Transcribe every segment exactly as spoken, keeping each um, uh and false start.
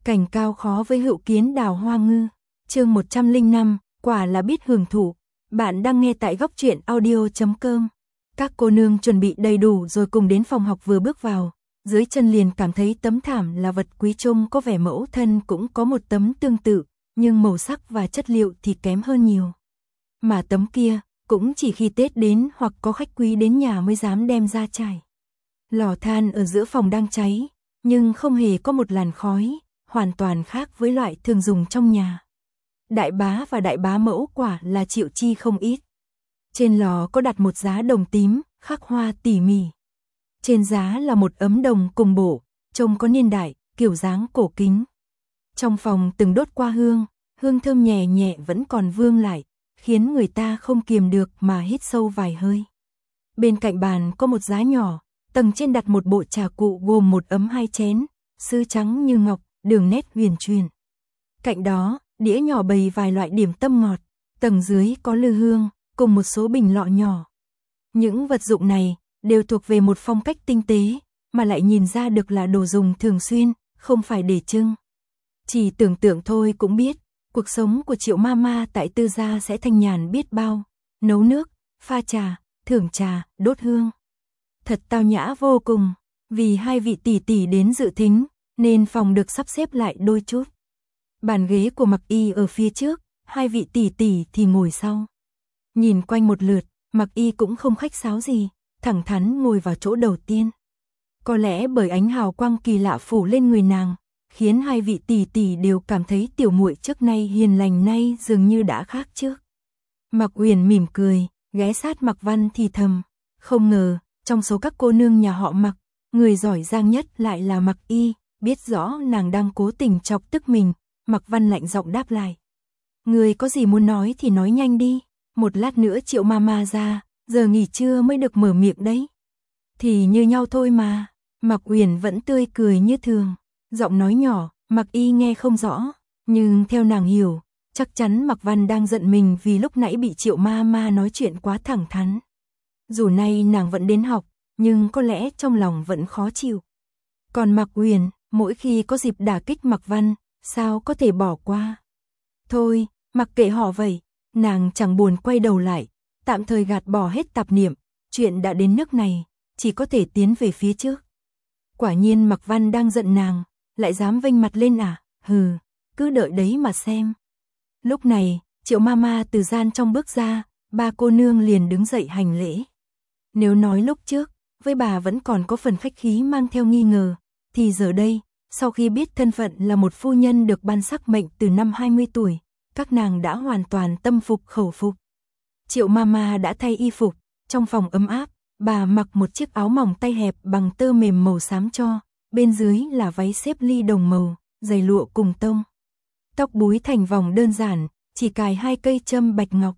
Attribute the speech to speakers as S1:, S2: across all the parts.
S1: Cảnh cao khó với hữu kiến đào hoa ngư. Chương một trăm lẻ năm, quả là biết hưởng thụ. Bạn đang nghe tại góc truyện audio chấm com. Các cô nương chuẩn bị đầy đủ rồi cùng đến phòng học, vừa bước vào, dưới chân liền cảm thấy tấm thảm là vật quý, trông có vẻ mẫu thân cũng có một tấm tương tự, nhưng màu sắc và chất liệu thì kém hơn nhiều. Mà tấm kia cũng chỉ khi Tết đến hoặc có khách quý đến nhà mới dám đem ra trải. Lò than ở giữa phòng đang cháy, nhưng không hề có một làn khói, hoàn toàn khác với loại thường dùng trong nhà. Đại bá và đại bá mẫu quả là chịu chi không ít. Trên lò có đặt một giá đồng tím, khắc hoa tỉ mỉ. Trên giá là một ấm đồng cùng bổ, trông có niên đại, kiểu dáng cổ kính. Trong phòng từng đốt qua hương, hương thơm nhẹ nhẹ vẫn còn vương lại, khiến người ta không kiềm được mà hít sâu vài hơi. Bên cạnh bàn có một giá nhỏ, tầng trên đặt một bộ trà cụ gồm một ấm hai chén, sứ trắng như ngọc, đường nét huyền truyền. Cạnh đó, đĩa nhỏ bày vài loại điểm tâm ngọt, tầng dưới có lư hương, cùng một số bình lọ nhỏ. Những vật dụng này đều thuộc về một phong cách tinh tế, mà lại nhìn ra được là đồ dùng thường xuyên, không phải để trưng. Chỉ tưởng tượng thôi cũng biết, cuộc sống của Triệu Mama tại Tư gia sẽ thanh nhàn biết bao, nấu nước, pha trà, thưởng trà, đốt hương. Thật tao nhã vô cùng, vì hai vị tỷ tỷ đến dự thính, nên phòng được sắp xếp lại đôi chút. Bàn ghế của Mặc Y ở phía trước, hai vị tỷ tỷ thì ngồi sau. Nhìn quanh một lượt, Mặc Y cũng không khách sáo gì, thẳng thắn ngồi vào chỗ đầu tiên. Có lẽ bởi ánh hào quang kỳ lạ phủ lên người nàng, khiến hai vị tỷ tỷ đều cảm thấy tiểu muội trước nay hiền lành nay dường như đã khác trước. Mặc Uyển mỉm cười, ghé sát Mặc Văn thì thầm, không ngờ, trong số các cô nương nhà họ Mặc, người giỏi giang nhất lại là Mặc Y. Biết rõ nàng đang cố tình chọc tức mình, Mặc Văn lạnh giọng đáp lại. Người có gì muốn nói thì nói nhanh đi, một lát nữa Triệu Mama ra, giờ nghỉ trưa mới được mở miệng đấy. Thì như nhau thôi mà, Mặc Uyển vẫn tươi cười như thường, giọng nói nhỏ, Mặc Y nghe không rõ, nhưng theo nàng hiểu, chắc chắn Mặc Văn đang giận mình vì lúc nãy bị Triệu Mama nói chuyện quá thẳng thắn. Dù nay nàng vẫn đến học, nhưng có lẽ trong lòng vẫn khó chịu. Còn Mặc Uyển, mỗi khi có dịp đả kích Mặc Văn, sao có thể bỏ qua. Thôi, mặc kệ họ vậy, nàng chẳng buồn quay đầu lại, tạm thời gạt bỏ hết tạp niệm, chuyện đã đến nước này, chỉ có thể tiến về phía trước. Quả nhiên Mặc Văn đang giận nàng, lại dám vênh mặt lên à, hừ, cứ đợi đấy mà xem. Lúc này, Triệu Mama từ gian trong bước ra, ba cô nương liền đứng dậy hành lễ. Nếu nói lúc trước, với bà vẫn còn có phần khách khí mang theo nghi ngờ, thì giờ đây, sau khi biết thân phận là một phu nhân được ban sắc mệnh từ năm hai mươi tuổi, các nàng đã hoàn toàn tâm phục khẩu phục. Triệu Mama đã thay y phục, trong phòng ấm áp, bà mặc một chiếc áo mỏng tay hẹp bằng tơ mềm màu xám cho, bên dưới là váy xếp ly đồng màu, giày lụa cùng tông. Tóc búi thành vòng đơn giản, chỉ cài hai cây châm bạch ngọc.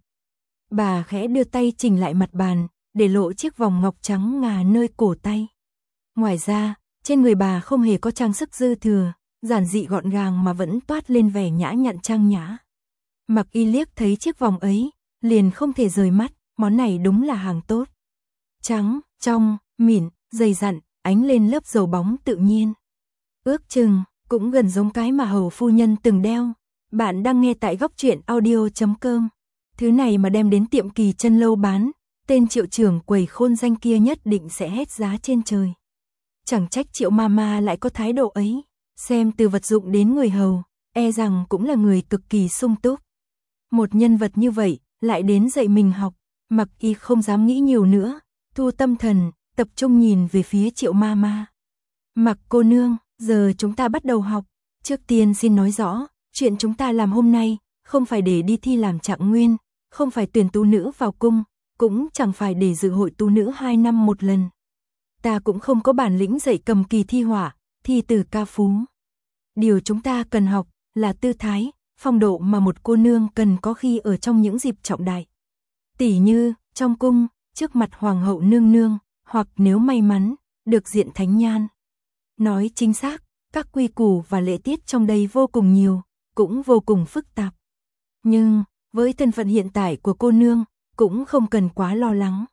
S1: Bà khẽ đưa tay chỉnh lại mặt bàn, để lộ chiếc vòng ngọc trắng ngà nơi cổ tay. Ngoài ra, trên người bà không hề có trang sức dư thừa, giản dị gọn gàng mà vẫn toát lên vẻ nhã nhặn trang nhã. Mặc Y liếc thấy chiếc vòng ấy, liền không thể rời mắt, món này đúng là hàng tốt. Trắng, trong, mịn, dày dặn, ánh lên lớp dầu bóng tự nhiên. Ước chừng, cũng gần giống cái mà hầu phu nhân từng đeo. Bạn đang nghe tại góc truyện audio chấm com. Thứ này mà đem đến tiệm Kỳ Chân Lâu bán, tên Triệu trưởng quầy khôn danh kia nhất định sẽ hét giá trên trời. Chẳng trách Triệu Mama lại có thái độ ấy, xem từ vật dụng đến người hầu, e rằng cũng là người cực kỳ sung túc. Một nhân vật như vậy, lại đến dạy mình học, Mặc Y không dám nghĩ nhiều nữa, thu tâm thần, tập trung nhìn về phía Triệu Mama. Mặc cô nương, giờ chúng ta bắt đầu học, trước tiên xin nói rõ, chuyện chúng ta làm hôm nay, không phải để đi thi làm trạng nguyên, không phải tuyển tú nữ vào cung, cũng chẳng phải để dự hội tú nữ hai năm một lần. Ta cũng không có bản lĩnh dạy cầm kỳ thi họa, thi từ ca phú. Điều chúng ta cần học là tư thái, phong độ mà một cô nương cần có khi ở trong những dịp trọng đại. Tỉ như, trong cung, trước mặt hoàng hậu nương nương, hoặc nếu may mắn, được diện thánh nhan. Nói chính xác, các quy củ và lễ tiết trong đây vô cùng nhiều, cũng vô cùng phức tạp. Nhưng, với thân phận hiện tại của cô nương, cũng không cần quá lo lắng.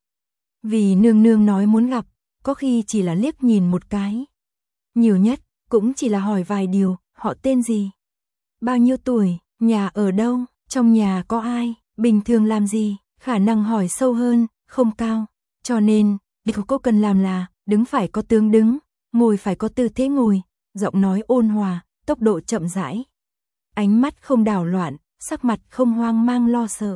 S1: Vì nương nương nói muốn gặp, có khi chỉ là liếc nhìn một cái. Nhiều nhất, cũng chỉ là hỏi vài điều, họ tên gì? Bao nhiêu tuổi? Nhà ở đâu? Trong nhà có ai? Bình thường làm gì? Khả năng hỏi sâu hơn, không cao. Cho nên, việc cô cần làm là, đứng phải có tướng đứng, ngồi phải có tư thế ngồi, giọng nói ôn hòa, tốc độ chậm rãi. Ánh mắt không đảo loạn, sắc mặt không hoang mang lo sợ.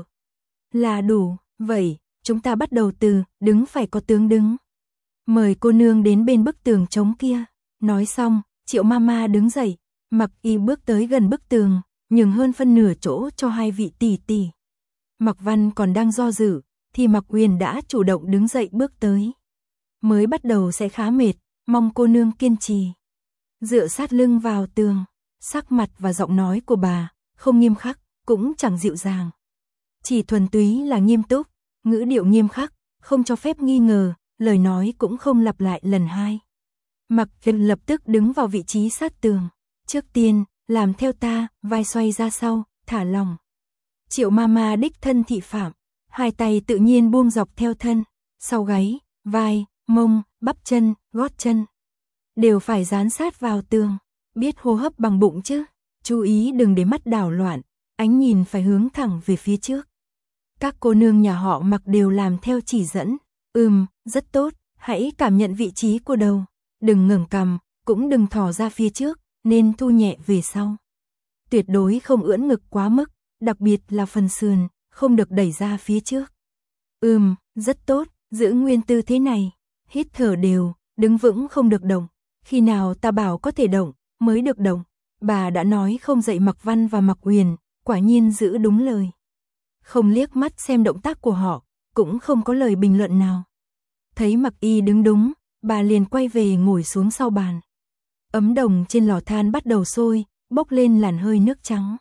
S1: Là đủ, vậy, chúng ta bắt đầu từ, đứng phải có tướng đứng. Mời cô nương đến bên bức tường trống kia. Nói xong, Triệu Mama đứng dậy, Mặc Y bước tới gần bức tường, nhường hơn phân nửa chỗ cho hai vị tỷ tỷ. Mặc Văn còn đang do dự, thì Mặc Uyển đã chủ động đứng dậy bước tới. Mới bắt đầu sẽ khá mệt, mong cô nương kiên trì. Dựa sát lưng vào tường, sắc mặt và giọng nói của bà, không nghiêm khắc, cũng chẳng dịu dàng. Chỉ thuần túy là nghiêm túc, ngữ điệu nghiêm khắc, không cho phép nghi ngờ, lời nói cũng không lặp lại lần hai. Mặc Uyển lập tức đứng vào vị trí sát tường. Trước tiên, làm theo ta, vai xoay ra sau, thả lòng. Triệu Mama đích thân thị phạm, hai tay tự nhiên buông dọc theo thân, sau gáy, vai, mông, bắp chân, gót chân. Đều phải dán sát vào tường, biết hô hấp bằng bụng chứ, chú ý đừng để mắt đảo loạn, ánh nhìn phải hướng thẳng về phía trước. Các cô nương nhà họ Mặc đều làm theo chỉ dẫn, ừm, rất tốt, hãy cảm nhận vị trí của đầu, đừng ngẩng cằm, cũng đừng thò ra phía trước, nên thu nhẹ về sau. Tuyệt đối không ưỡn ngực quá mức, đặc biệt là phần sườn, không được đẩy ra phía trước. Ừm, rất tốt, giữ nguyên tư thế này, hít thở đều, đứng vững không được động, khi nào ta bảo có thể động, mới được động. Bà đã nói không dạy Mặc Văn và Mặc Uyển, quả nhiên giữ đúng lời. Không liếc mắt xem động tác của họ, cũng không có lời bình luận nào. Thấy Mặc Y đứng đúng, bà liền quay về ngồi xuống sau bàn. Ấm đồng trên lò than bắt đầu sôi, bốc lên làn hơi nước trắng.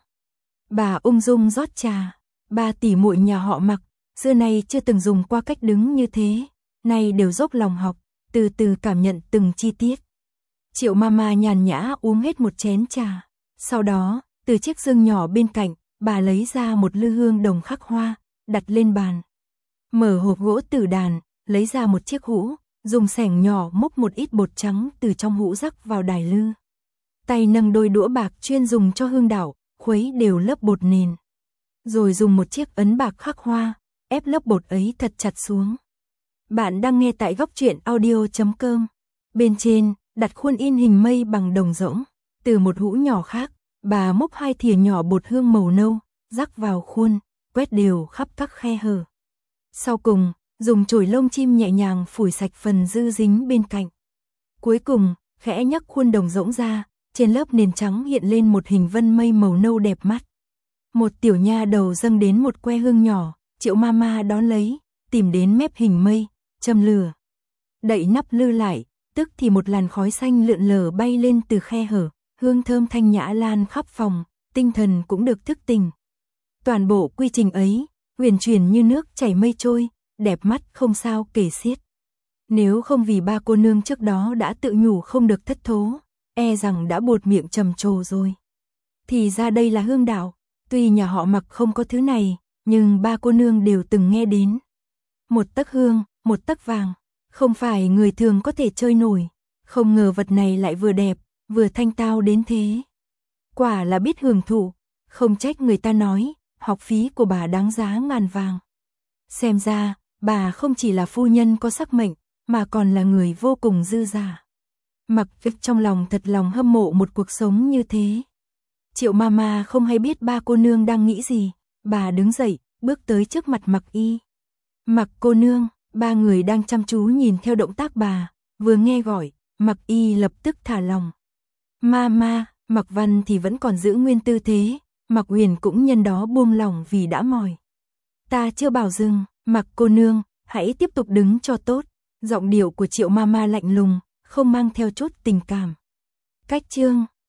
S1: Bà ung dung rót trà, ba tỷ muội nhà họ Mặc, xưa nay chưa từng dùng qua cách đứng như thế, nay đều dốc lòng học, từ từ cảm nhận từng chi tiết. Triệu Mama nhàn nhã uống hết một chén trà, sau đó, từ chiếc dương nhỏ bên cạnh, bà lấy ra một lư hương đồng khắc hoa, đặt lên bàn. Mở hộp gỗ tử đàn, lấy ra một chiếc hũ, dùng xẻng nhỏ múc một ít bột trắng từ trong hũ rắc vào đài lư. Tay nâng đôi đũa bạc chuyên dùng cho hương đảo, khuấy đều lớp bột nền. Rồi dùng một chiếc ấn bạc khắc hoa, ép lớp bột ấy thật chặt xuống. Bạn đang nghe tại góc truyện audio chấm com. Bên trên, đặt khuôn in hình mây bằng đồng rỗng. Từ một hũ nhỏ khác, bà múc hai thìa nhỏ bột hương màu nâu, rắc vào khuôn, quét đều khắp các khe hở. Sau cùng, dùng chổi lông chim nhẹ nhàng phủi sạch phần dư dính bên cạnh. Cuối cùng, khẽ nhấc khuôn đồng rỗng ra, trên lớp nền trắng hiện lên một hình vân mây màu nâu đẹp mắt. Một tiểu nha đầu dâng đến một que hương nhỏ, Triệu Mama đón lấy, tìm đến mép hình mây, châm lửa. Đậy nắp lư lại, tức thì một làn khói xanh lượn lờ bay lên từ khe hở, hương thơm thanh nhã lan khắp phòng, tinh thần cũng được thức tỉnh. Toàn bộ quy trình ấy, huyền chuyển như nước chảy mây trôi, đẹp mắt không sao kể xiết. Nếu không vì ba cô nương trước đó đã tự nhủ không được thất thố, e rằng đã buột miệng trầm trồ rồi. Thì ra đây là hương đảo, tuy nhà họ Mặc không có thứ này, nhưng ba cô nương đều từng nghe đến. Một tấc hương, một tấc vàng, không phải người thường có thể chơi nổi, không ngờ vật này lại vừa đẹp, vừa thanh tao đến thế. Quả là biết hưởng thụ, không trách người ta nói, học phí của bà đáng giá ngàn vàng. Xem ra, bà không chỉ là phu nhân có sắc mệnh, mà còn là người vô cùng dư dả. Mặc Vích trong lòng thật lòng hâm mộ một cuộc sống như thế. Triệu Mama không hay biết ba cô nương đang nghĩ gì, bà đứng dậy, bước tới trước mặt Mặc Y. Mặc cô nương, ba người đang chăm chú nhìn theo động tác bà, vừa nghe gọi, Mặc Y lập tức thả lòng. Mama, Mặc Văn thì vẫn còn giữ nguyên tư thế, Mặc Uyển cũng nhân đó buông lòng vì đã mỏi. Ta chưa bảo dừng, Mặc cô nương, hãy tiếp tục đứng cho tốt. Giọng điệu của Triệu Mama lạnh lùng, không mang theo chút tình cảm. Cách chương